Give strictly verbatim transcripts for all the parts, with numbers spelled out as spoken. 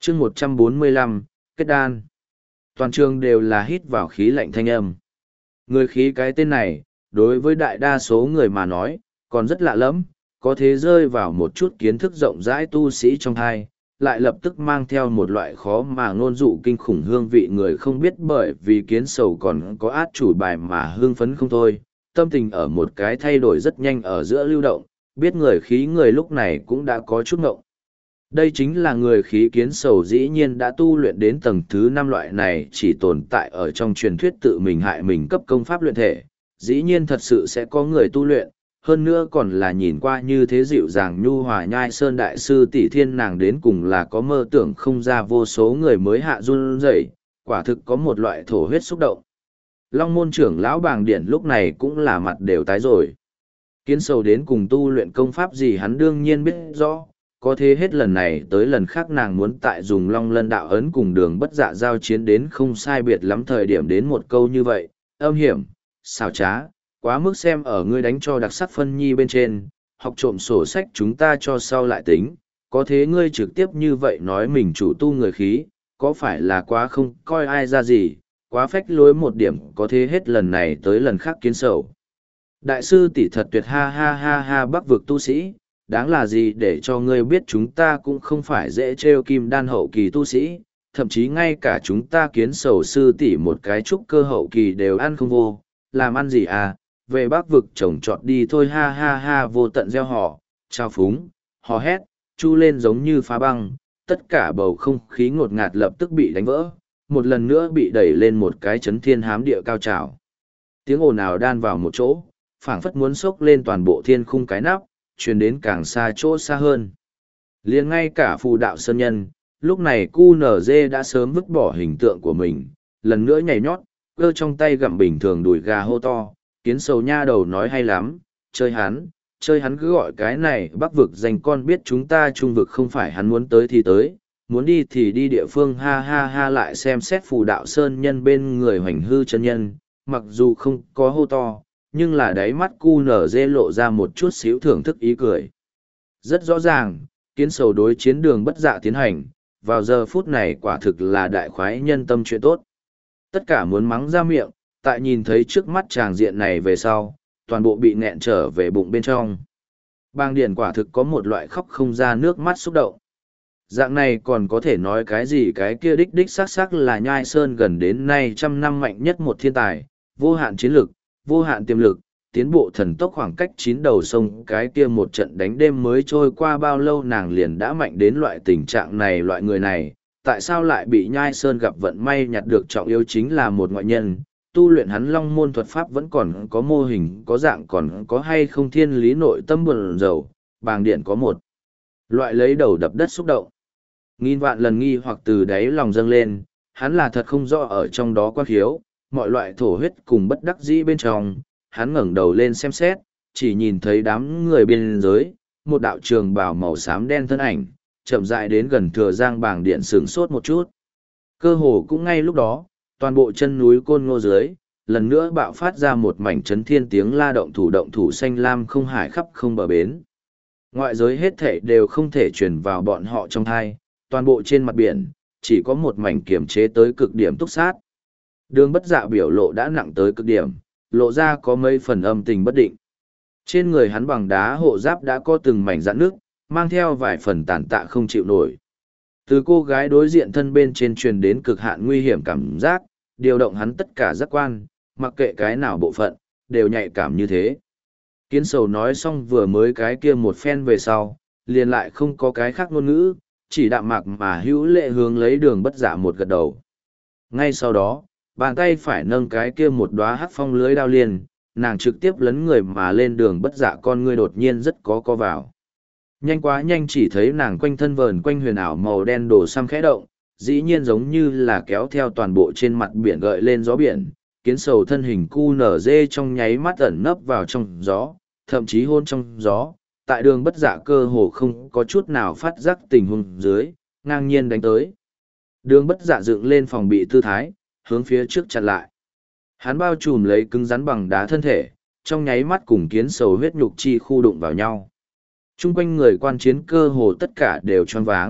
chương một trăm bốn mươi lăm, kết đan. Toàn trường đều là hít vào khí lạnh thanh âm. Người khí cái tên này, đối với đại đa số người mà nói, còn rất lạ lẫm, có thế rơi vào một chút kiến thức rộng rãi tu sĩ trong thai, lại lập tức mang theo một loại khó mà ngôn dụ kinh khủng hương vị người không biết, bởi vì kiến sầu còn có át chủ bài mà hương phấn không thôi, tâm tình ở một cái thay đổi rất nhanh ở giữa lưu động, biết người khí người lúc này cũng đã có chút ngộng. Đây chính là người khí kiến sầu dĩ nhiên đã tu luyện đến tầng thứ năm, loại này chỉ tồn tại ở trong truyền thuyết tự mình hại mình cấp công pháp luyện thể, dĩ nhiên thật sự sẽ có người tu luyện, hơn nữa còn là nhìn qua như thế dịu dàng nhu hòa nhai sơn đại sư tỷ thiên nàng đến cùng là có mơ tưởng không ra vô số người mới hạ run rẩy, quả thực có một loại thổ huyết xúc động. Long môn trưởng lão Bàng Điển lúc này cũng là mặt đều tái rồi. Kiến sầu đến cùng tu luyện công pháp gì hắn đương nhiên biết rõ, có thế hết lần này tới lần khác nàng muốn tại dùng long lân đạo ấn cùng đường bất dạ giao chiến đến không sai biệt lắm thời điểm đến một câu như vậy, âm hiểm, xảo trá, quá mức xem ở ngươi đánh cho đặc sắc phân nhi bên trên, học trộm sổ sách chúng ta cho sau lại tính, có thế ngươi trực tiếp như vậy nói mình chủ tu người khí, có phải là quá không coi ai ra gì, quá phách lối một điểm, có thế hết lần này tới lần khác kiến sầu. Đại sư tỷ thật tuyệt, ha ha ha ha, bắc vực tu sĩ, đáng là gì để cho ngươi biết chúng ta cũng không phải dễ trêu kim đan hậu kỳ tu sĩ, thậm chí ngay cả chúng ta kiến sầu sư tỷ một cái trúc cơ hậu kỳ đều ăn không vô, làm ăn gì à, về bắc vực trồng trọt đi thôi, ha ha ha, vô tận gieo họ, trao phúng, hò hét, chu lên giống như phá băng, tất cả bầu không khí ngột ngạt lập tức bị đánh vỡ, một lần nữa bị đẩy lên một cái chấn thiên hám địa cao trào. Tiếng ồn ào đan vào một chỗ, phảng phất muốn xốc lên toàn bộ thiên khung cái nắp, truyền đến càng xa chỗ xa hơn. Liền ngay cả phù đạo sơn nhân, lúc này cu nở dê đã sớm vứt bỏ hình tượng của mình, lần nữa nhảy nhót, cơ trong tay gặm bình thường đùi gà hô to, kiến sầu nha đầu nói hay lắm, chơi hắn, chơi hắn cứ gọi cái này bắc vực dành con biết chúng ta trung vực không phải hắn muốn tới thì tới, muốn đi thì đi địa phương, ha ha ha, lại xem xét phù đạo sơn nhân bên người hoành hư chân nhân, mặc dù không có hô to, nhưng là đáy mắt cu nở dê lộ ra một chút xíu thưởng thức ý cười. Rất rõ ràng, kiến sầu đối chiến đường bất dạ tiến hành, vào giờ phút này quả thực là đại khoái nhân tâm chuyện tốt. Tất cả muốn mắng ra miệng, tại nhìn thấy trước mắt tràng diện này về sau, toàn bộ bị nghẹn trở về bụng bên trong. Bàng Điển quả thực có một loại khóc không ra nước mắt xúc động. Dạng này còn có thể nói cái gì, cái kia đích đích xác xác là nhai sơn gần đến nay trăm năm mạnh nhất một thiên tài, vô hạn chiến lực, vô hạn tiềm lực, tiến bộ thần tốc, khoảng cách chín đầu sông cái kia một trận đánh đêm mới trôi qua bao lâu nàng liền đã mạnh đến loại tình trạng này, loại người này, tại sao lại bị nhai sơn gặp vận may nhặt được trọng yếu chính là một ngoại nhân, tu luyện hắn long môn thuật pháp vẫn còn có mô hình, có dạng, còn có hay không thiên lý nội tâm buồn rầu. Bàng Điển có một loại lấy đầu đập đất xúc động. Nghìn vạn lần nghi hoặc từ đáy lòng dâng lên, hắn là thật không rõ ở trong đó quan khiếu, mọi loại thổ huyết cùng bất đắc dĩ bên trong, hắn ngẩng đầu lên xem xét, chỉ nhìn thấy đám người bên dưới, một đạo trường bào màu xám đen thân ảnh, chậm rãi đến gần Thừa Giang. Bàng Điện sửng sốt một chút. Cơ hồ cũng ngay lúc đó, toàn bộ chân núi Côn Ngô dưới, lần nữa bạo phát ra một mảnh chấn thiên tiếng la động thủ động thủ xanh lam không hải khắp không bờ bến. Ngoại giới hết thảy đều không thể truyền vào bọn họ trong thai, toàn bộ trên mặt biển, chỉ có một mảnh kiềm chế tới cực điểm túc sát. Đường bất dạ biểu lộ đã nặng tới cực điểm, lộ ra có mấy phần âm tình bất định. Trên người hắn bằng đá hộ giáp đã có từng mảnh rạn nước, mang theo vài phần tàn tạ không chịu nổi. Từ cô gái đối diện thân bên trên truyền đến cực hạn nguy hiểm cảm giác, điều động hắn tất cả giác quan, mặc kệ cái nào bộ phận, đều nhạy cảm như thế. Kiến sầu nói xong vừa mới cái kia một phen về sau, liền lại không có cái khác ngôn ngữ, chỉ đạm mạc mà hữu lệ hướng lấy đường bất dạ một gật đầu. Ngay sau đó, bàn tay phải nâng cái kia một đóa hắc phong lưới đao liền, nàng trực tiếp lấn người mà lên đường bất dạ, con ngươi đột nhiên rất có co vào. Nhanh quá nhanh, chỉ thấy nàng quanh thân vờn quanh huyền ảo màu đen đổ xăm khẽ động, dĩ nhiên giống như là kéo theo toàn bộ trên mặt biển gợi lên gió biển, kiến sầu thân hình cu nở dê trong nháy mắt ẩn nấp vào trong gió, thậm chí hôn trong gió, tại đường bất dạ cơ hồ không có chút nào phát giác tình huống dưới, ngang nhiên đánh tới. Đường bất dạ dựng lên phòng bị tư thái, hướng phía trước chặn lại. Hắn bao trùm lấy cứng rắn bằng đá thân thể, trong nháy mắt cùng kiến sầu huyết nhục chi khu đụng vào nhau. Trung quanh người quan chiến cơ hồ tất cả đều choáng váng,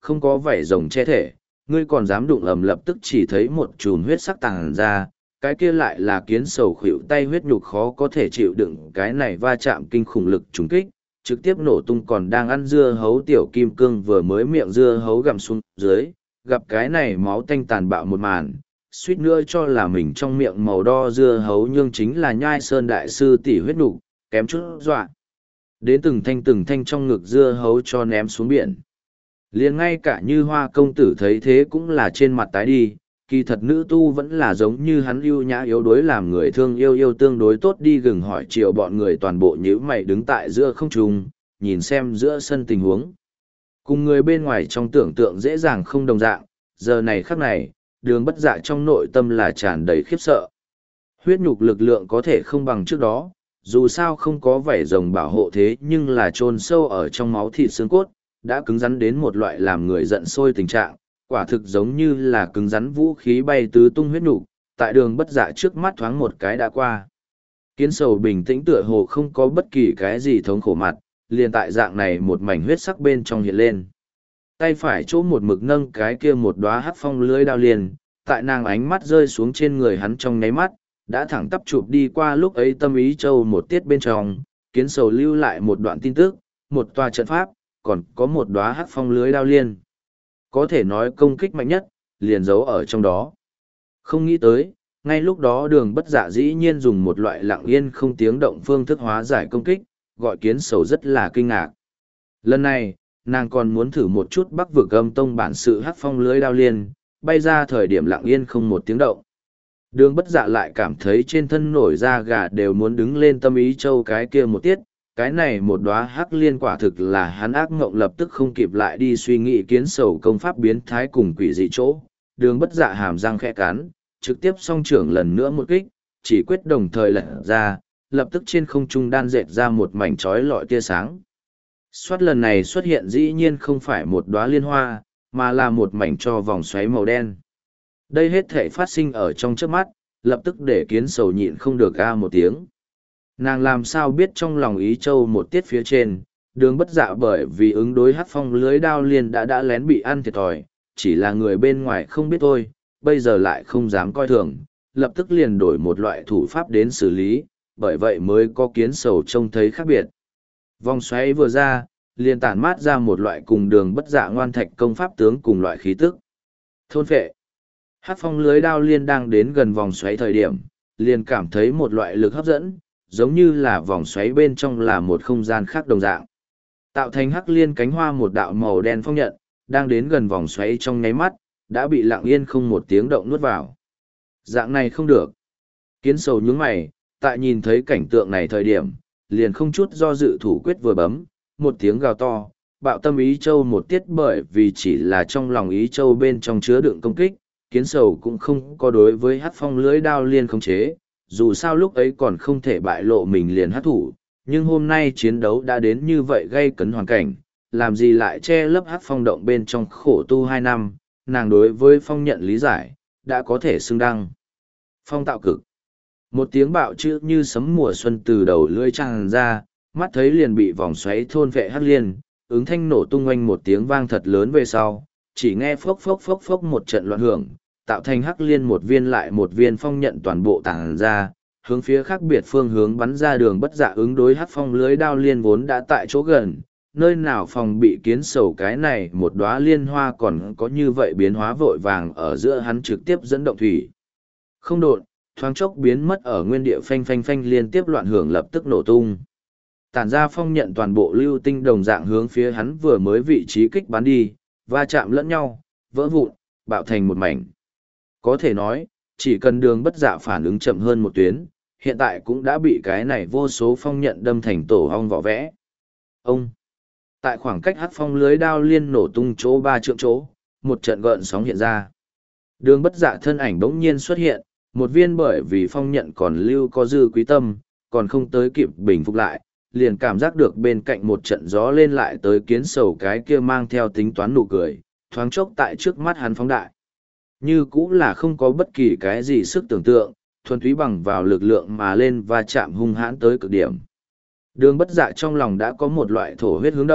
không có vảy rồng che thể, ngươi còn dám đụng ầm, lập tức chỉ thấy một chùm huyết sắc tàng ra, cái kia lại là kiến sầu khuỵu tay, huyết nhục khó có thể chịu đựng cái này va chạm kinh khủng lực trùng kích, trực tiếp nổ tung. Còn đang ăn dưa hấu tiểu kim cương vừa mới miệng dưa hấu gặm xuống dưới, gặp cái này máu tanh tàn bạo một màn, suýt nữa cho là mình trong miệng màu đo dưa hấu nhưng chính là nhai sơn đại sư tỷ huyết nhục, kém chút dọa đến từng thanh từng thanh trong ngực dưa hấu cho ném xuống biển. Liền ngay cả Như Hoa công tử thấy thế cũng là trên mặt tái đi, kỳ thật nữ tu vẫn là giống như hắn ưu nhã yếu đuối, làm người thương yêu yêu tương đối tốt đi. Gừng hỏi chiều bọn người toàn bộ nhíu mày đứng tại giữa không trung, nhìn xem giữa sân tình huống. Cùng người bên ngoài trong tưởng tượng dễ dàng không đồng dạng, giờ này khắc này, Đường Bất Dạ trong nội tâm là tràn đầy khiếp sợ. Huyết nhục lực lượng có thể không bằng trước đó, dù sao không có vảy rồng bảo hộ, thế nhưng là chôn sâu ở trong máu thịt xương cốt, đã cứng rắn đến một loại làm người giận sôi tình trạng, quả thực giống như là cứng rắn vũ khí bay tứ tung huyết nhục, tại Đường Bất Dạ trước mắt thoáng một cái đã qua. Kiến sầu bình tĩnh tựa hồ không có bất kỳ cái gì thống khổ mặt, liền tại dạng này một mảnh huyết sắc bên trong hiện lên. Tay phải chỗ một mực nâng cái kia một đóa hắc phong lưới đao liền, tại nàng ánh mắt rơi xuống trên người hắn trong nháy mắt, đã thẳng tắp chụp đi qua. Lúc ấy Tâm Ý Châu một tiết bên trong, Kiến sầu lưu lại một đoạn tin tức, một tòa trận pháp, còn có một đóa hắc phong lưới đao liên. Có thể nói công kích mạnh nhất, liền giấu ở trong đó. Không nghĩ tới, ngay lúc đó Đường Bất Dạ dĩ nhiên dùng một loại lặng yên không tiếng động phương thức hóa giải công kích, gọi Kiến sầu rất là kinh ngạc. Lần này, nàng còn muốn thử một chút Bắc Vực Âm Tông bản sự hắc phong lưới đao liên, bay ra thời điểm lặng yên không một tiếng động. Đường Bất Dạ lại cảm thấy trên thân nổi da gà đều muốn đứng lên. Tâm Ý Châu cái kia một tiết, cái này một đóa hắc liên quả thực là hắn ác mộng, lập tức không kịp lại đi suy nghĩ Kiến sầu công pháp biến thái cùng quỷ dị chỗ. Đường Bất Dạ hàm răng khẽ cắn, trực tiếp song trưởng lần nữa một kích, chỉ quyết đồng thời lật ra, lập tức trên không trung đan dệt ra một mảnh chói lọi tia sáng. Xoát lần này xuất hiện dĩ nhiên không phải một đóa liên hoa, mà là một mảnh cho vòng xoáy màu đen. Đây hết thể phát sinh ở trong trước mắt, lập tức để Kiến sầu nhịn không được a một tiếng. Nàng làm sao biết trong lòng Ý Châu một tiết phía trên, Đường Bất Dạ bởi vì ứng đối hắc phong lưới đao liên đã đã lén bị ăn thiệt thòi, chỉ là người bên ngoài không biết thôi, bây giờ lại không dám coi thường, lập tức liền đổi một loại thủ pháp đến xử lý, bởi vậy mới có Kiến sầu trông thấy khác biệt. Vòng xoáy vừa ra, liền tản mát ra một loại cùng Đường Bất Dạ ngoan thạch công pháp tướng cùng loại khí tức. Thôn phệ. Hắc phong lưới đao liên đang đến gần vòng xoáy thời điểm, liền cảm thấy một loại lực hấp dẫn, giống như là vòng xoáy bên trong là một không gian khác đồng dạng. Tạo thành hắc liên cánh hoa một đạo màu đen phong nhận, đang đến gần vòng xoáy trong nháy mắt, đã bị lặng yên không một tiếng động nuốt vào. Dạng này không được. Kiến sầu nhướng mày, tại nhìn thấy cảnh tượng này thời điểm, liền không chút do dự thủ quyết vừa bấm, một tiếng gào to, bạo tâm Ý Châu một tiết, bởi vì chỉ là trong lòng Ý Châu bên trong chứa đựng công kích, Kiến sầu cũng không có đối với hắc phong lưới đao liên khống chế, dù sao lúc ấy còn không thể bại lộ mình liền hắc thủ, nhưng hôm nay chiến đấu đã đến như vậy gây cấn hoàn cảnh, làm gì lại che lấp hắc phong động bên trong khổ tu hai năm, nàng đối với phong nhận lý giải, đã có thể xưng đăng. Phong tạo cực. Một tiếng bạo chữ như sấm mùa xuân từ đầu lưỡi tràn ra, mắt thấy liền bị vòng xoáy thôn vệ hắc liên, ứng thanh nổ tung oanh một tiếng vang thật lớn về sau, chỉ nghe phốc phốc phốc phốc một trận loạn hưởng, tạo thành hắc liên một viên lại một viên phong nhận toàn bộ tàng ra, hướng phía khác biệt phương hướng bắn ra. Đường Bất Dạ ứng đối hắc phong lưới đao liên vốn đã tại chỗ gần, nơi nào phòng bị Kiến sầu cái này một đóa liên hoa còn có như vậy biến hóa vội vàng ở giữa, hắn trực tiếp dẫn động thủy không độn, thoáng chốc biến mất ở nguyên địa, phanh phanh phanh liên tiếp loạn hưởng lập tức nổ tung. Tản ra phong nhận toàn bộ lưu tinh đồng dạng hướng phía hắn vừa mới vị trí kích bắn đi, va chạm lẫn nhau, vỡ vụn, bạo thành một mảnh. Có thể nói, chỉ cần Đường Bất Dạ phản ứng chậm hơn một tuyến, hiện tại cũng đã bị cái này vô số phong nhận đâm thành tổ hong vỏ vẽ. Ông! Tại khoảng cách hắc phong lưới đao liên nổ tung chỗ ba trượng chỗ, một trận gợn sóng hiện ra. Đường Bất Dạ thân ảnh bỗng nhiên xuất hiện, một viên bởi vì phong nhận còn lưu có dư quý tâm, còn không tới kịp bình phục lại, liền cảm giác được bên cạnh một trận gió lên lại tới. Kiến sầu cái kia mang theo tính toán nụ cười, thoáng chốc tại trước mắt hắn phóng đại. Như cũng là không có bất kỳ cái gì sức tưởng tượng, thuần túy bằng vào lực lượng mà lên và chạm hung hãn tới cực điểm. Đường Bất Dạ trong lòng đã có một loại thổ huyết hướng động,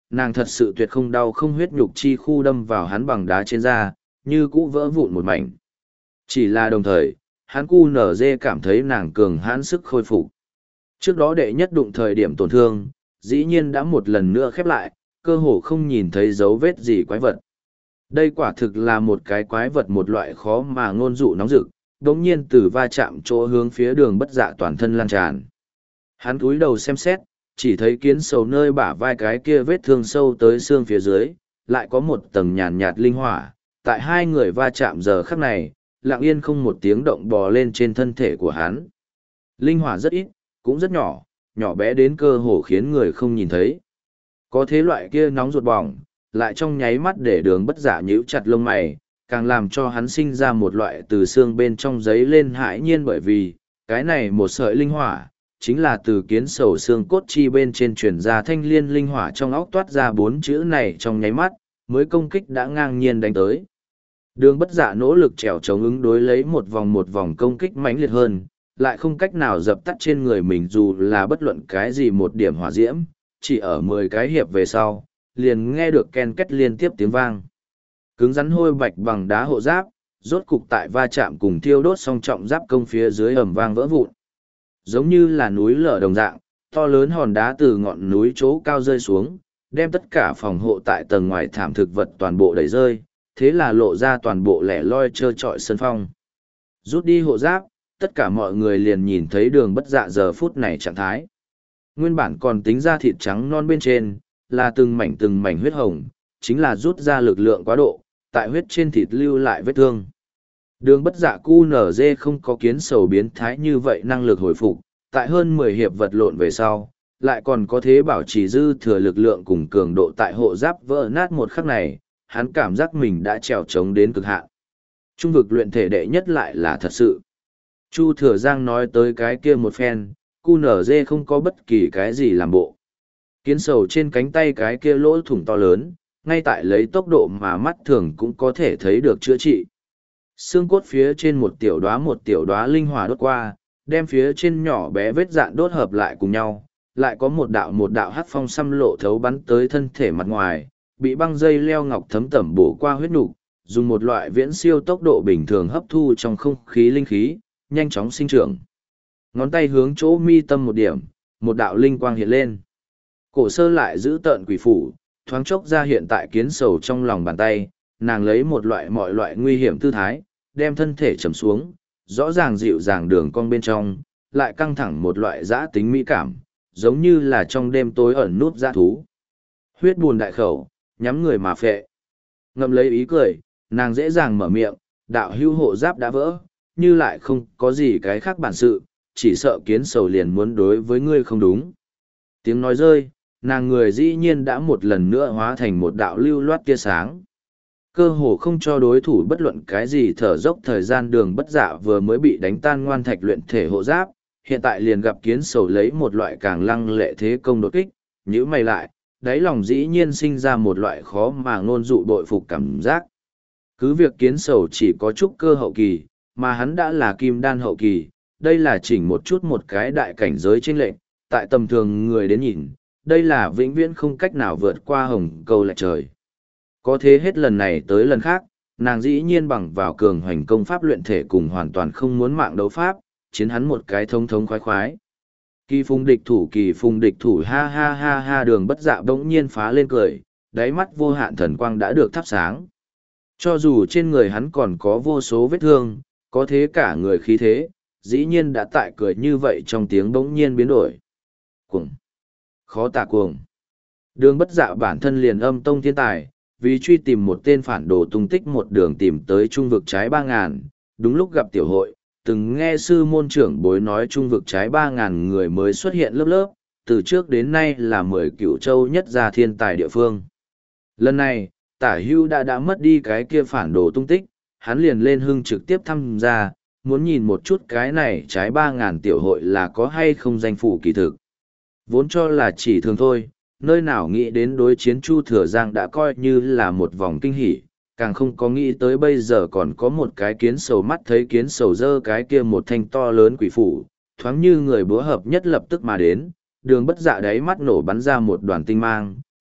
nàng thật sự tuyệt không đau không huyết nhục chi khu đâm vào hắn bằng đá trên da, như cũ vỡ vụn một mảnh. Chỉ là đồng thời, hắn cu nở dê cảm thấy nàng cường hãn sức khôi phục. Trước đó đệ nhất đụng thời điểm tổn thương, dĩ nhiên đã một lần nữa khép lại, cơ hồ không nhìn thấy dấu vết gì quái vật. Đây quả thực là một cái quái vật một loại khó mà ngôn dụ nóng rực, đống nhiên từ va chạm chỗ hướng phía đường bất dạ toàn thân lan tràn. Hắn cúi đầu xem xét, chỉ thấy kiến sầu nơi bả vai cái kia vết thương sâu tới xương phía dưới, lại có một tầng nhàn nhạt linh hỏa, tại hai người va chạm giờ khắc này, lặng yên không một tiếng động bò lên trên thân thể của hắn. Linh hỏa rất ít, cũng rất nhỏ, nhỏ bé đến cơ hồ khiến người không nhìn thấy. Có thế loại kia nóng ruột bỏng, lại trong nháy mắt để đường bất giả nhíu chặt lông mày, càng làm cho hắn sinh ra một loại từ xương bên trong giấy lên hãi nhiên bởi vì, cái này một sợi linh hỏa, chính là từ kiến sầu xương cốt chi bên trên truyền ra thanh liên linh hỏa trong óc toát ra bốn chữ này trong nháy mắt, mới công kích đã ngang nhiên đánh tới. Đường bất dạ nỗ lực trèo chống ứng đối lấy một vòng một vòng công kích mãnh liệt hơn, lại không cách nào dập tắt trên người mình dù là bất luận cái gì một điểm hỏa diễm, chỉ ở mười cái hiệp về sau, liền nghe được ken két liên tiếp tiếng vang. Cứng rắn hôi bạch bằng đá hộ giáp, rốt cục tại va chạm cùng thiêu đốt song trọng giáp công phía dưới ầm vang vỡ vụn. Giống như là núi lở đồng dạng, to lớn hòn đá từ ngọn núi chỗ cao rơi xuống, đem tất cả phòng hộ tại tầng ngoài thảm thực vật toàn bộ đẩy rơi, thế là lộ ra toàn bộ lẻ loi trơ trọi sân phong. Rút đi hộ giáp, tất cả mọi người liền nhìn thấy đường bất dạ giờ phút này trạng thái. Nguyên bản còn tính ra thịt trắng non bên trên, là từng mảnh từng mảnh huyết hồng, chính là rút ra lực lượng quá độ, tại huyết trên thịt lưu lại vết thương. Đường bất dạ cu nở dê không có kiến sầu biến thái như vậy năng lực hồi phục, tại hơn mười hiệp vật lộn về sau, lại còn có thế bảo trì dư thừa lực lượng cùng cường độ tại hộ giáp vỡ nát một khắc này, hắn cảm giác mình đã trèo trống đến cực hạn. Trung vực luyện thể đệ nhất lại là thật sự. Chu Thừa Giang nói tới cái kia một phen, cu nở dê không có bất kỳ cái gì làm bộ. Kiến sầu trên cánh tay cái kia lỗ thủng to lớn, ngay tại lấy tốc độ mà mắt thường cũng có thể thấy được chữa trị. Xương cốt phía trên một tiểu đóa một tiểu đóa linh hỏa đốt qua, đem phía trên nhỏ bé vết dạn đốt hợp lại cùng nhau, lại có một đạo một đạo hắc phong xăm lộ thấu bắn tới thân thể mặt ngoài, bị băng dây leo ngọc thấm tẩm bổ qua huyết nục, dùng một loại viễn siêu tốc độ bình thường hấp thu trong không khí linh khí, nhanh chóng sinh trưởng. Ngón tay hướng chỗ mi tâm một điểm, một đạo linh quang hiện lên. Cổ sơ lại giữ tợn quỷ phủ, thoáng chốc ra hiện tại kiến sầu trong lòng bàn tay, nàng lấy một loại mọi loại nguy hiểm tư thái, đem thân thể trầm xuống, rõ ràng dịu dàng đường cong bên trong, lại căng thẳng một loại dã tính mỹ cảm, giống như là trong đêm tối ẩn nút dã thú. Huyết buồn đại khẩu, nhắm người mà phệ. Ngậm lấy ý cười, nàng dễ dàng mở miệng, đạo hưu hộ giáp đã vỡ, như lại không có gì cái khác bản sự, chỉ sợ kiến sầu liền muốn đối với ngươi không đúng. Tiếng nói rơi, nàng người dĩ nhiên đã một lần nữa hóa thành một đạo lưu loát tia sáng. Cơ hồ không cho đối thủ bất luận cái gì thở dốc thời gian đường bất dạ vừa mới bị đánh tan ngoan thạch luyện thể hộ giáp, hiện tại liền gặp kiến sầu lấy một loại càng lăng lệ thế công đột kích, nhíu mày lại, đáy lòng dĩ nhiên sinh ra một loại khó mà ngôn dụ bội phục cảm giác. Cứ việc kiến sầu chỉ có chút cơ hậu kỳ, mà hắn đã là kim đan hậu kỳ, đây là chỉnh một chút một cái đại cảnh giới trên lệnh, tại tầm thường người đến nhìn, đây là vĩnh viễn không cách nào vượt qua hồng câu lệch trời. Có thế hết lần này tới lần khác, nàng dĩ nhiên bằng vào cường hoành công pháp luyện thể cùng hoàn toàn không muốn mạng đấu pháp, chiến hắn một cái thông thống khoái khoái. Kỳ phùng địch thủ kỳ phùng địch thủ ha ha ha ha đường bất dạ bỗng nhiên phá lên cười, đáy mắt vô hạn thần quang đã được thắp sáng. Cho dù trên người hắn còn có vô số vết thương, có thế cả người khí thế, dĩ nhiên đã tại cười như vậy trong tiếng bỗng nhiên biến đổi. Cuồng! Khó tả cuồng! Đường bất dạ bản thân liền âm tông thiên tài, vì truy tìm một tên phản đồ tung tích một đường tìm tới trung vực trái ba ngàn, đúng lúc gặp tiểu hội, từng nghe sư môn trưởng bối nói trung vực trái ba ngàn người mới xuất hiện lớp lớp, từ trước đến nay là mười cửu châu nhất gia thiên tài địa phương. Lần này, tả hưu đã đã mất đi cái kia phản đồ tung tích, hắn liền lên hưng trực tiếp tham gia, muốn nhìn một chút cái này trái ba ngàn tiểu hội là có hay không danh phủ kỳ thực. Vốn cho là chỉ thường thôi, nơi nào nghĩ đến đối chiến Chu Thừa Giang đã coi như là một vòng kinh hỉ, càng không có nghĩ tới bây giờ còn có một cái kiến sầu mắt thấy kiến sầu dơ cái kia một thanh to lớn quỷ phủ, thoáng như người búa hợp nhất lập tức mà đến, đường bất dạ đáy mắt nổ bắn ra một đoàn tinh mang,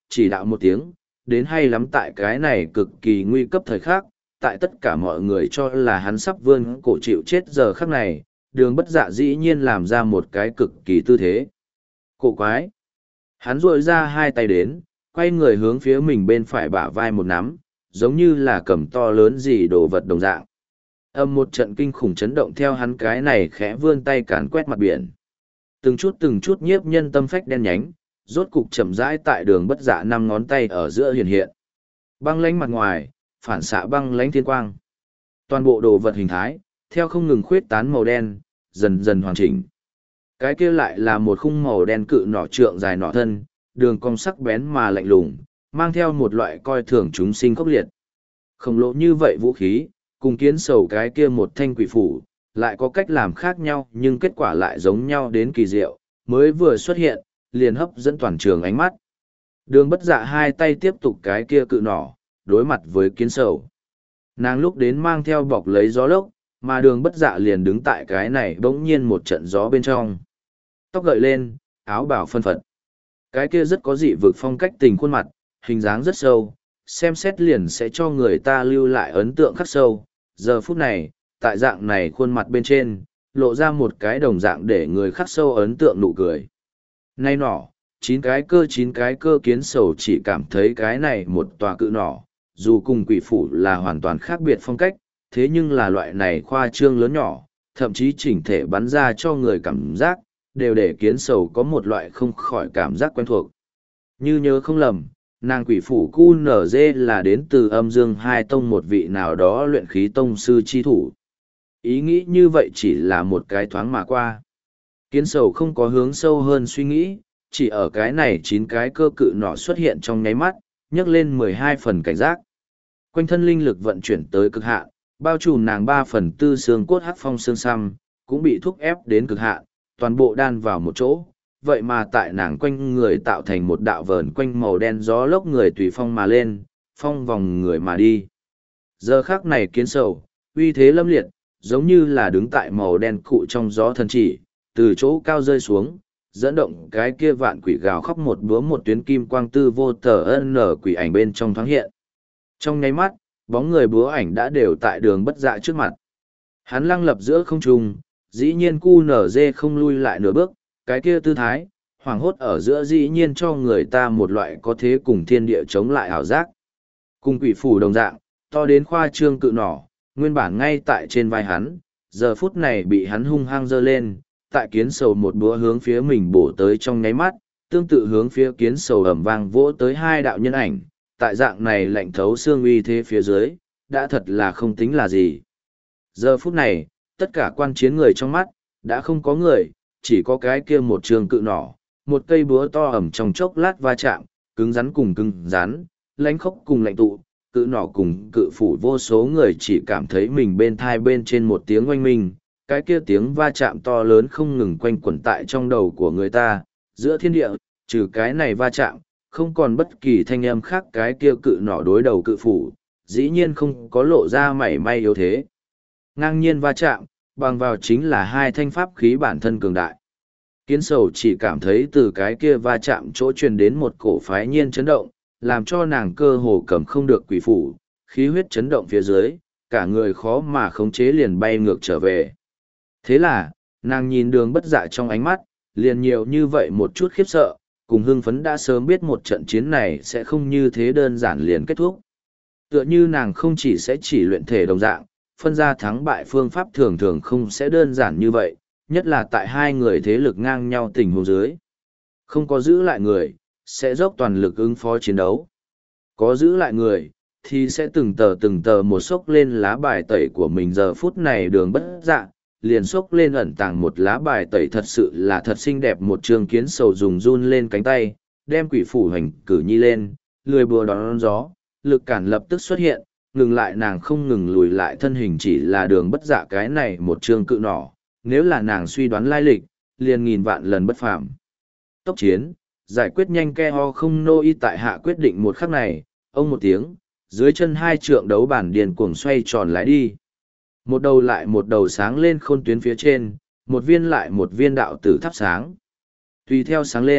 chỉ đạo một tiếng, đến hay lắm tại cái này cực kỳ nguy cấp thời khắc, tại tất cả mọi người cho là hắn sắp vươn cổ chịu chết giờ khắc này, đường bất dạ dĩ nhiên làm ra một cái cực kỳ tư thế. Cổ quái! Hắn rội ra hai tay đến, quay người hướng phía mình bên phải bả vai một nắm, giống như là cầm to lớn gì đồ vật đồng dạng. Âm một trận kinh khủng chấn động theo hắn cái này khẽ vươn tay càn quét mặt biển. Từng chút từng chút nhiếp nhân tâm phách đen nhánh, rốt cục chậm rãi tại đường bất dạ năm ngón tay ở giữa hiện hiện. Băng lánh mặt ngoài, phản xạ băng lánh thiên quang. Toàn bộ đồ vật hình thái, theo không ngừng khuyết tán màu đen, dần dần hoàn chỉnh. Cái kia lại là một khung màu đen cự nỏ trượng dài nỏ thân, đường cong sắc bén mà lạnh lùng, mang theo một loại coi thường chúng sinh khốc liệt. Khổng lồ như vậy vũ khí, cùng kiến sầu cái kia một thanh quỷ phủ, lại có cách làm khác nhau nhưng kết quả lại giống nhau đến kỳ diệu, mới vừa xuất hiện, liền hấp dẫn toàn trường ánh mắt. Đường bất dạ hai tay tiếp tục cái kia cự nỏ, đối mặt với kiến sầu. Nàng lúc đến mang theo bọc lấy gió lốc, mà đường bất dạ liền đứng tại cái này bỗng nhiên một trận gió bên trong. Tóc gợi lên, áo bào phân phật. Cái kia rất có dị vực phong cách tình khuôn mặt, hình dáng rất sâu, xem xét liền sẽ cho người ta lưu lại ấn tượng khắc sâu. Giờ phút này, tại dạng này khuôn mặt bên trên, lộ ra một cái đồng dạng để người khắc sâu ấn tượng nụ cười. Nay nỏ, chín cái cơ chín cái cơ kiến sầu chỉ cảm thấy cái này một tòa cự nỏ, dù cùng quỷ phủ là hoàn toàn khác biệt phong cách, thế nhưng là loại này khoa trương lớn nhỏ, thậm chí chỉnh thể bắn ra cho người cảm giác, đều để kiến sầu có một loại không khỏi cảm giác quen thuộc. Như nhớ không lầm, nàng quỷ phủ cu nở dê là đến từ âm dương hai tông một vị nào đó luyện khí tông sư chi thủ. Ý nghĩ như vậy chỉ là một cái thoáng mà qua. Kiến sầu không có hướng sâu hơn suy nghĩ, chỉ ở cái này chín cái cơ cự nọ xuất hiện trong nháy mắt, nhấc lên mười hai phần cảnh giác. Quanh thân linh lực vận chuyển tới cực hạn, bao trùm nàng ba phần tư xương cốt hắc phong xương xăm, cũng bị thúc ép đến cực hạn, toàn bộ đan vào một chỗ. Vậy mà tại nàng quanh người tạo thành một đạo vờn quanh màu đen gió lốc người tùy phong mà lên, phong vòng người mà đi. Giờ khắc này kiến sầu, uy thế lâm liệt, giống như là đứng tại màu đen cụ trong gió thần chỉ, từ chỗ cao rơi xuống, dẫn động cái kia vạn quỷ gào khóc một búa một tuyến kim quang tư vô tờ ân nở quỷ ảnh bên trong thoáng hiện. Trong nháy mắt, bóng người búa ảnh đã đều tại đường bất dạ trước mặt. Hắn lăng lập giữa không trung, dĩ nhiên cu nở dê không lui lại nửa bước, cái kia tư thái, hoàng hốt ở giữa dĩ nhiên cho người ta một loại có thế cùng thiên địa chống lại ảo giác. Cùng quỷ phủ đồng dạng, to đến khoa trương cự nỏ, nguyên bản ngay tại trên vai hắn, giờ phút này bị hắn hung hăng giơ lên, tại kiến sầu một búa hướng phía mình bổ tới trong nháy mắt, tương tự hướng phía kiến sầu ầm vang vỗ tới hai đạo nhân ảnh, tại dạng này lạnh thấu xương uy thế phía dưới, đã thật là không tính là gì. Giờ phút này, tất cả quan chiến người trong mắt, đã không có người, chỉ có cái kia một trường cự nỏ, một cây búa to ẩm trong chốc lát va chạm, cứng rắn cùng cứng rắn, lãnh khốc cùng lạnh tụ, cự nỏ cùng cự phủ vô số người chỉ cảm thấy mình bên thai bên trên một tiếng oanh minh, cái kia tiếng va chạm to lớn không ngừng quanh quẩn tại trong đầu của người ta, giữa thiên địa, trừ cái này va chạm, không còn bất kỳ thanh âm khác cái kia cự nỏ đối đầu cự phủ, dĩ nhiên không có lộ ra mảy may yếu thế. Ngang nhiên va chạm, bằng vào chính là hai thanh pháp khí bản thân cường đại. Kiến sầu chỉ cảm thấy từ cái kia va chạm chỗ truyền đến một cổ phái nhiên chấn động, làm cho nàng cơ hồ cầm không được quỷ phủ, khí huyết chấn động phía dưới, cả người khó mà khống chế liền bay ngược trở về. Thế là, nàng nhìn đường bất dạ trong ánh mắt, liền nhiều như vậy một chút khiếp sợ, cùng hưng phấn đã sớm biết một trận chiến này sẽ không như thế đơn giản liền kết thúc. Tựa như nàng không chỉ sẽ chỉ luyện thể đồng dạng, phân ra thắng bại phương pháp thường thường không sẽ đơn giản như vậy, nhất là tại hai người thế lực ngang nhau tình huống dưới. Không có giữ lại người, sẽ dốc toàn lực ứng phó chiến đấu. Có giữ lại người, thì sẽ từng tờ từng tờ một xốc lên lá bài tẩy của mình. Giờ phút này đường bất dạ, liền xốc lên ẩn tàng một lá bài tẩy thật sự là thật xinh đẹp, một trường kiến sầu dùng run lên cánh tay, đem quỷ phủ hành cử nhi lên, lười bùa đón gió, lực cản lập tức xuất hiện, ngừng lại nàng không ngừng lùi lại thân hình chỉ là đường bất dạ cái này một trường cự nỏ, nếu là nàng suy đoán lai lịch, liền nghìn vạn lần bất phàm. Tốc chiến, giải quyết nhanh ke ho không nô y tại hạ quyết định một khắc này, ông một tiếng, dưới chân hai trượng đấu bản điền cuồng xoay tròn lại đi. Một đầu lại một đầu sáng lên khôn tuyến phía trên, một viên lại một viên đạo tử thắp sáng. Tùy theo sáng lên,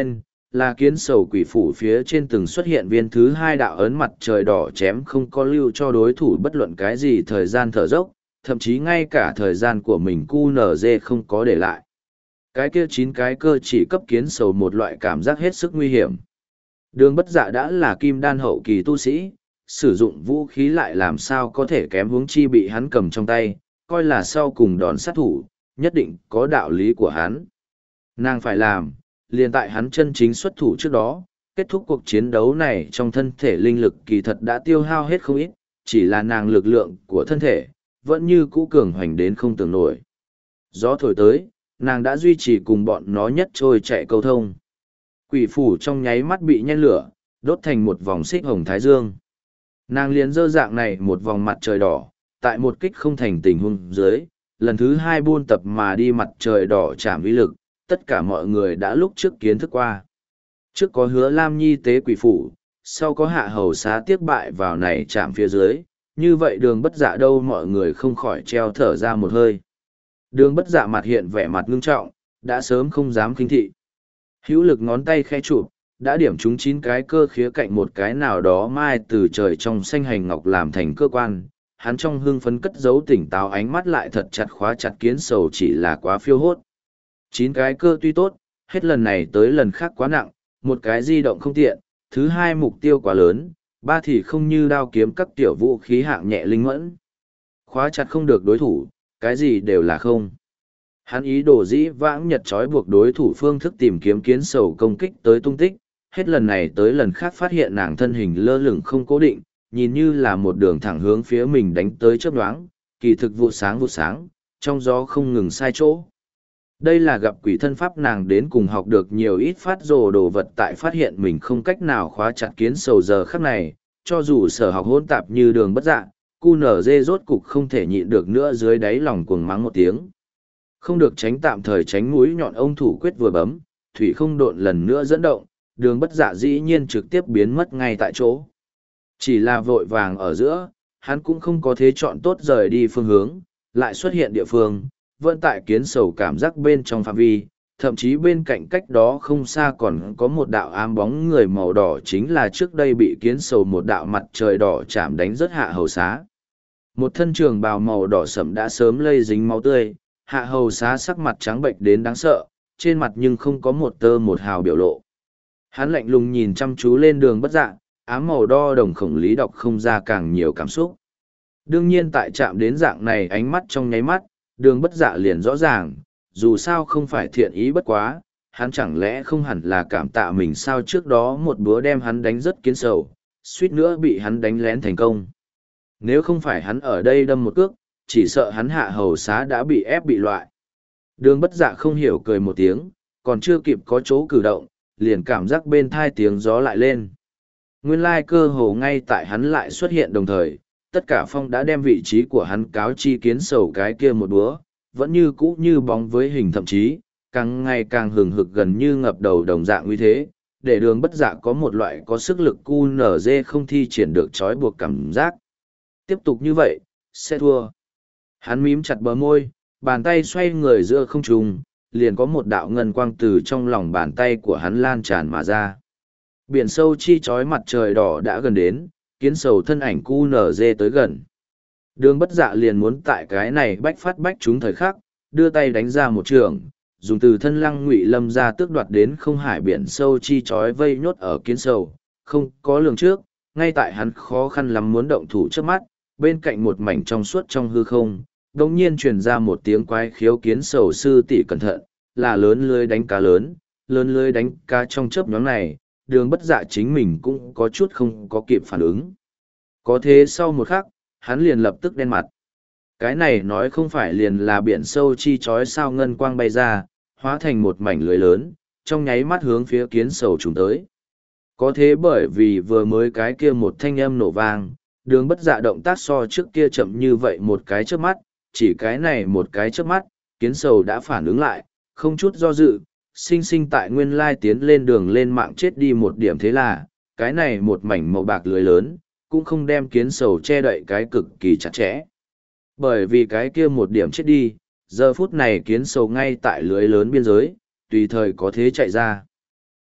là kiến sầu quỷ phủ phía trên từng xuất hiện viên thứ hai đạo ấn mặt trời đỏ chém không có lưu cho đối thủ bất luận cái gì thời gian thở dốc, thậm chí ngay cả thời gian của mình cu nở dê không có để lại. Cái kia chín cái cơ chỉ cấp kiến sầu một loại cảm giác hết sức nguy hiểm. Đường bất dạ đã là kim đan hậu kỳ tu sĩ, sử dụng vũ khí lại làm sao có thể kém huống chi bị hắn cầm trong tay, coi là sau cùng đòn sát thủ, nhất định có đạo lý của hắn. Nàng phải làm, liền tại hắn chân chính xuất thủ trước đó, kết thúc cuộc chiến đấu này trong thân thể linh lực kỳ thật đã tiêu hao hết không ít, chỉ là nàng lực lượng của thân thể, vẫn như cũ cường hoành đến không tưởng nổi. Gió thổi tới, nàng đã duy trì cùng bọn nó nhất trôi chạy câu thông. Quỷ phủ trong nháy mắt bị nhen lửa, đốt thành một vòng xích hồng thái dương. Nàng liền dơ dạng này một vòng mặt trời đỏ, tại một kích không thành tình huống dưới, lần thứ hai buôn tập mà đi mặt trời đỏ chạm uy lực, tất cả mọi người đã lúc trước kiến thức qua. Trước có Hứa Lam Nhi tế quỷ phủ, sau có hạ hầu xá tiếc bại vào này chạm phía dưới, như vậy đường bất dạ đâu mọi người không khỏi treo thở ra một hơi. Đường bất dạ mặt hiện vẻ mặt ngưng trọng, đã sớm không dám khinh thị. Hữu lực ngón tay khẽ chụp, đã điểm trúng chín cái cơ khía cạnh một cái nào đó mai từ trời trong xanh hành ngọc làm thành cơ quan. Hắn trong hưng phấn cất giấu tỉnh táo ánh mắt lại thật chặt khóa chặt kiến sầu chỉ là quá phiêu hốt. Chín cái cơ tuy tốt, hết lần này tới lần khác quá nặng, một cái di động không tiện, thứ hai mục tiêu quá lớn, ba thì không như đao kiếm các tiểu vũ khí hạng nhẹ linh mẫn. Khóa chặt không được đối thủ, cái gì đều là không. Hắn ý đồ dĩ vãng nhật trói buộc đối thủ phương thức tìm kiếm kiến sầu công kích tới tung tích, hết lần này tới lần khác phát hiện nàng thân hình lơ lửng không cố định, nhìn như là một đường thẳng hướng phía mình đánh tới chớp nhoáng, kỳ thực vụ sáng vụ sáng, trong gió không ngừng sai chỗ. Đây là gặp quỷ thân pháp nàng đến cùng học được nhiều ít phát rồ đồ vật tại phát hiện mình không cách nào khóa chặt kiến sầu giờ khắc này, cho dù sở học hỗn tạp như đường bất dạ, cu nở dê rốt cục không thể nhịn được nữa dưới đáy lòng cuồng mắng một tiếng. Không được tránh tạm thời tránh mũi nhọn ông thủ quyết vừa bấm, thủy không độn lần nữa dẫn động, đường bất dạ dĩ nhiên trực tiếp biến mất ngay tại chỗ. Chỉ là vội vàng ở giữa, hắn cũng không có thế chọn tốt rời đi phương hướng, lại xuất hiện địa phương, vẫn tại kiến sầu cảm giác bên trong phạm vi, thậm chí bên cạnh cách đó không xa còn có một đạo ám bóng người màu đỏ chính là trước đây bị kiến sầu một đạo mặt trời đỏ chạm đánh rất hạ hầu xá. Một thân trường bào màu đỏ sẫm đã sớm lây dính máu tươi, hạ hầu xá sắc mặt trắng bệnh đến đáng sợ, trên mặt nhưng không có một tơ một hào biểu lộ. Hắn lạnh lùng nhìn chăm chú lên đường bất dạ, ám màu đo đồng khổng lý đọc không ra càng nhiều cảm xúc. Đương nhiên tại chạm đến dạng này ánh mắt trong nháy mắt, đường bất dạ liền rõ ràng, dù sao không phải thiện ý bất quá, hắn chẳng lẽ không hẳn là cảm tạ mình sao trước đó một búa đem hắn đánh rất kiến sầu, suýt nữa bị hắn đánh lén thành công. Nếu không phải hắn ở đây đâm một cước, chỉ sợ hắn hạ hầu xá đã bị ép bị loại. Đường bất dạ không hiểu cười một tiếng, còn chưa kịp có chỗ cử động, liền cảm giác bên thai tiếng gió lại lên. Nguyên lai cơ hồ ngay tại hắn lại xuất hiện đồng thời, tất cả phong đã đem vị trí của hắn cáo chi kiến sầu cái kia một búa, vẫn như cũ như bóng với hình thậm chí, càng ngày càng hừng hực gần như ngập đầu đồng dạng uy thế, để đường bất dạ có một loại có sức lực cu nở dê không thi triển được trói buộc cảm giác. Tiếp tục như vậy, sẽ thua. Hắn mím chặt bờ môi, bàn tay xoay người giữa không trung, liền có một đạo ngân quang từ trong lòng bàn tay của hắn lan tràn mà ra. Biển sâu chi chói mặt trời đỏ đã gần đến, kiến sầu thân ảnh cu nở dê tới gần. Đường bất dạ liền muốn tại cái này bách phát bách chúng thời khắc, đưa tay đánh ra một trường, dùng từ thân lăng ngụy lâm ra tước đoạt đến không hải biển sâu chi chói vây nhốt ở kiến sầu, không có lường trước, ngay tại hắn khó khăn lắm muốn động thủ trước mắt, bên cạnh một mảnh trong suốt trong hư không, đồng nhiên truyền ra một tiếng quái khiếu kiến sầu sư tỷ cẩn thận, là lớn lưới đánh cá lớn, lớn lưới đánh cá trong chớp nhóm này, đường bất dạ chính mình cũng có chút không có kịp phản ứng. Có thế sau một khắc, hắn liền lập tức đen mặt. Cái này nói không phải liền là biển sâu chi chói sao ngân quang bay ra, hóa thành một mảnh lưới lớn, trong nháy mắt hướng phía kiến sầu trùng tới. Có thế bởi vì vừa mới cái kia một thanh âm nổ vang, đường bất dạ động tác so trước kia chậm như vậy một cái trước mắt, chỉ cái này một cái trước mắt, kiến sầu đã phản ứng lại, không chút do dự, sinh sinh tại nguyên lai tiến lên đường lên mạng chết đi một điểm thế là, cái này một mảnh màu bạc lưới lớn, cũng không đem kiến sầu che đậy cái cực kỳ chặt chẽ. Bởi vì cái kia một điểm chết đi, giờ phút này kiến sầu ngay tại lưới lớn biên giới, tùy thời có thế chạy ra.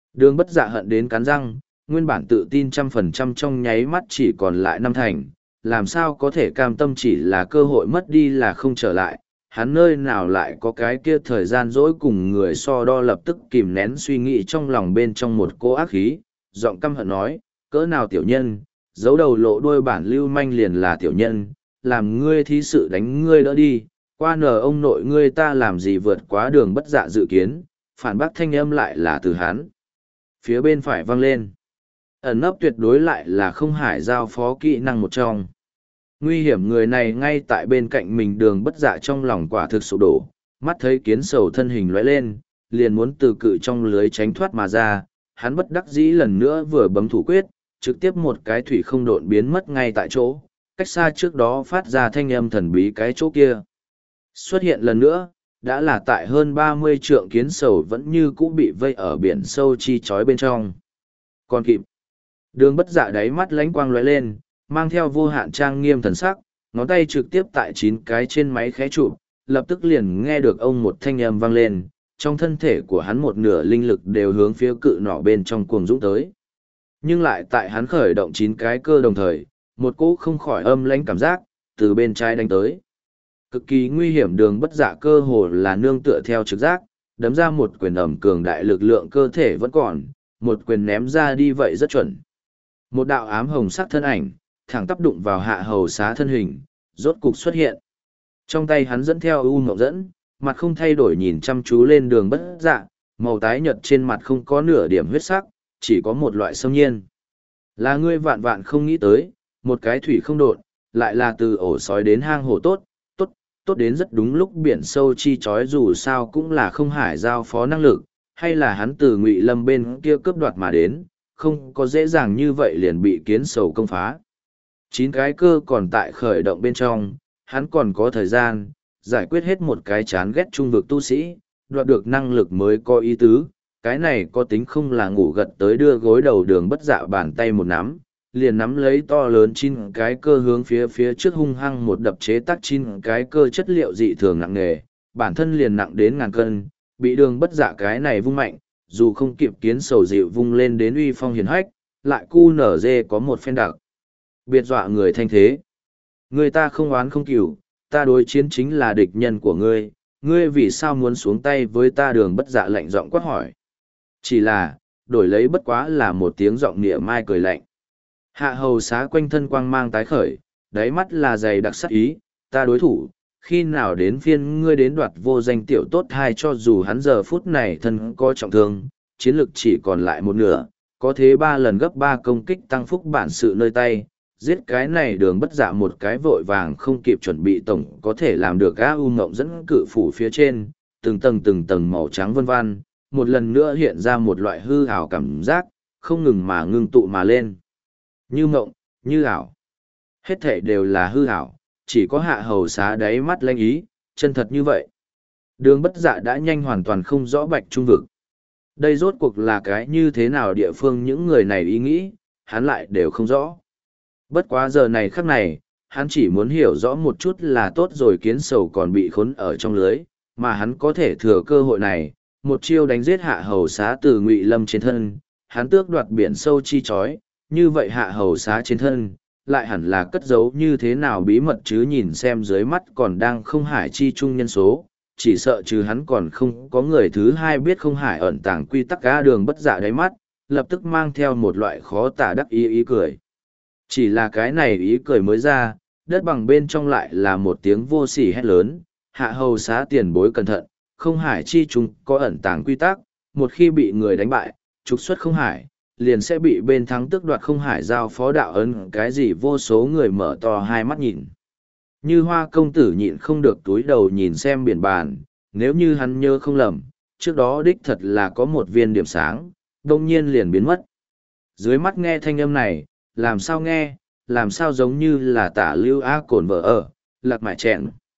Đường bất dạ hận đến cắn răng, nguyên bản tự tin trăm phần trăm trong nháy mắt chỉ còn lại năm thành, làm sao có thể cam tâm chỉ là cơ hội mất đi là không trở lại, hắn nơi nào lại có cái kia thời gian dỗi cùng người so đo, lập tức kìm nén suy nghĩ trong lòng bên trong một cô ác khí, giọng căm hận nói, cỡ nào tiểu nhân, giấu đầu lộ đuôi bản lưu manh liền là tiểu nhân, làm ngươi thí sự đánh ngươi đỡ đi, qua nờ ông nội ngươi ta làm gì vượt quá đường bất dạ dự kiến, phản bác thanh âm lại là từ hắn. Phía bên phải vang lên. Ẩn nấp tuyệt đối lại là không hải giao phó kỹ năng một trong. Nguy hiểm người này ngay tại bên cạnh mình, đường bất dạ trong lòng quả thực sụp đổ, mắt thấy kiến sầu thân hình lóe lên, liền muốn từ cự trong lưới tránh thoát mà ra, hắn bất đắc dĩ lần nữa vừa bấm thủ quyết, trực tiếp một cái thủy không độn biến mất ngay tại chỗ, cách xa trước đó phát ra thanh âm thần bí cái chỗ kia. Xuất hiện lần nữa, đã là tại hơn ba mươi trượng, kiến sầu vẫn như cũ bị vây ở biển sâu chi chói bên trong. Còn kịp, đường bất dạ đáy mắt lánh quang lóe lên, mang theo vô hạn trang nghiêm thần sắc, ngón tay trực tiếp tại chín cái trên máy khẽ chụp, lập tức liền nghe được ông một thanh âm vang lên, trong thân thể của hắn một nửa linh lực đều hướng phía cự nỏ bên trong cuồng dũng tới. Nhưng lại tại hắn khởi động chín cái cơ đồng thời, một cỗ không khỏi âm lãnh cảm giác, từ bên trái đánh tới. Cực kỳ nguy hiểm, đường bất dạ cơ hồ là nương tựa theo trực giác, đấm ra một quyền ẩm cường đại, lực lượng cơ thể vẫn còn, một quyền ném ra đi vậy rất chuẩn. Một đạo ám hồng sắc thân ảnh, thẳng tắp đụng vào hạ hầu xá thân hình, rốt cục xuất hiện. Trong tay hắn dẫn theo u ngọc dẫn, mặt không thay đổi nhìn chăm chú lên đường bất dạ, màu tái nhợt trên mặt không có nửa điểm huyết sắc, chỉ có một loại xâm nhiên. Là ngươi vạn vạn không nghĩ tới, một cái thủy không đột, lại là từ ổ sói đến hang hồ tốt, tốt, tốt đến rất đúng lúc, biển sâu chi chói dù sao cũng là không hải giao phó năng lực, hay là hắn từ Ngụy Lâm bên kia cướp đoạt mà đến, không có dễ dàng như vậy liền bị kiến sầu công phá. Chín cái cơ còn tại khởi động bên trong, hắn còn có thời gian, giải quyết hết một cái chán ghét trung vực tu sĩ, đoạt được năng lực mới có ý tứ, cái này có tính không là ngủ gật tới đưa gối đầu, đường bất dạ bàn tay một nắm, liền nắm lấy to lớn chín cái cơ hướng phía phía trước hung hăng một đập, chế tác chín cái cơ chất liệu dị thường nặng nề, bản thân liền nặng đến ngàn cân, bị đường bất dạ cái này vung mạnh, dù không kịp kiến sầu dịu vung lên đến uy phong hiền hách, lại cu nở dê có một phen đặc biệt dọa người thanh thế. Người ta không oán không cừu, ta đối chiến chính là địch nhân của ngươi, ngươi vì sao muốn xuống tay với ta, đường bất dạ lạnh giọng quát hỏi. Chỉ là, đổi lấy bất quá là một tiếng giọng nịa mai cười lạnh. Hạ hầu xá quanh thân quang mang tái khởi, đáy mắt là dày đặc sắc ý, ta đối thủ, khi nào đến phiên ngươi đến đoạt vô danh tiểu tốt hai, cho dù hắn giờ phút này thân có trọng thương, chiến lực chỉ còn lại một nửa, có thế ba lần gấp ba công kích tăng phúc bản sự nơi tay, giết cái này đường bất dạ một cái vội vàng không kịp chuẩn bị, tổng có thể làm được. A U Ngộng dẫn cự phủ phía trên, từng tầng từng tầng màu trắng vân vân, một lần nữa hiện ra một loại hư ảo cảm giác, không ngừng mà ngưng tụ mà lên. Như mộng, như ảo. Hết thể đều là hư ảo, chỉ có hạ hầu xá đáy mắt lanh ý, chân thật như vậy. Đường bất dạ đã nhanh hoàn toàn không rõ bạch trung vực. Đây rốt cuộc là cái như thế nào địa phương, những người này ý nghĩ, hắn lại đều không rõ. Bất quá giờ này khắc này, hắn chỉ muốn hiểu rõ một chút là tốt rồi, kiến sầu còn bị khốn ở trong lưới, mà hắn có thể thừa cơ hội này, một chiêu đánh giết hạ hầu xá từ Ngụy Lâm trên thân, hắn tước đoạt biển sâu chi chói, như vậy hạ hầu xá trên thân, lại hẳn là cất giấu như thế nào bí mật chứ, nhìn xem dưới mắt còn đang không hải chi chung nhân số, chỉ sợ trừ hắn còn không có người thứ hai biết không hải ẩn tàng quy tắc. Cá đường bất dạ đáy mắt, lập tức mang theo một loại khó tả đắc ý ý cười. Chỉ là cái này ý cười mới ra, đất bằng bên trong lại là một tiếng vô sỉ hét lớn, hạ hầu xá tiền bối cẩn thận, không hải chi chung có ẩn tàng quy tắc, một khi bị người đánh bại, trục xuất không hải, liền sẽ bị bên thắng tước đoạt không hải giao phó đạo ấn. Cái gì? Vô số người mở to hai mắt nhìn. Như Hoa công tử nhịn không được túi đầu nhìn xem biển bàn, nếu như hắn nhớ không lầm, trước đó đích thật là có một viên điểm sáng, đông nhiên liền biến mất. Dưới mắt nghe thanh âm này, làm sao nghe, làm sao giống như là tả lưu á cồn vợ ở, lạc mại chẹn,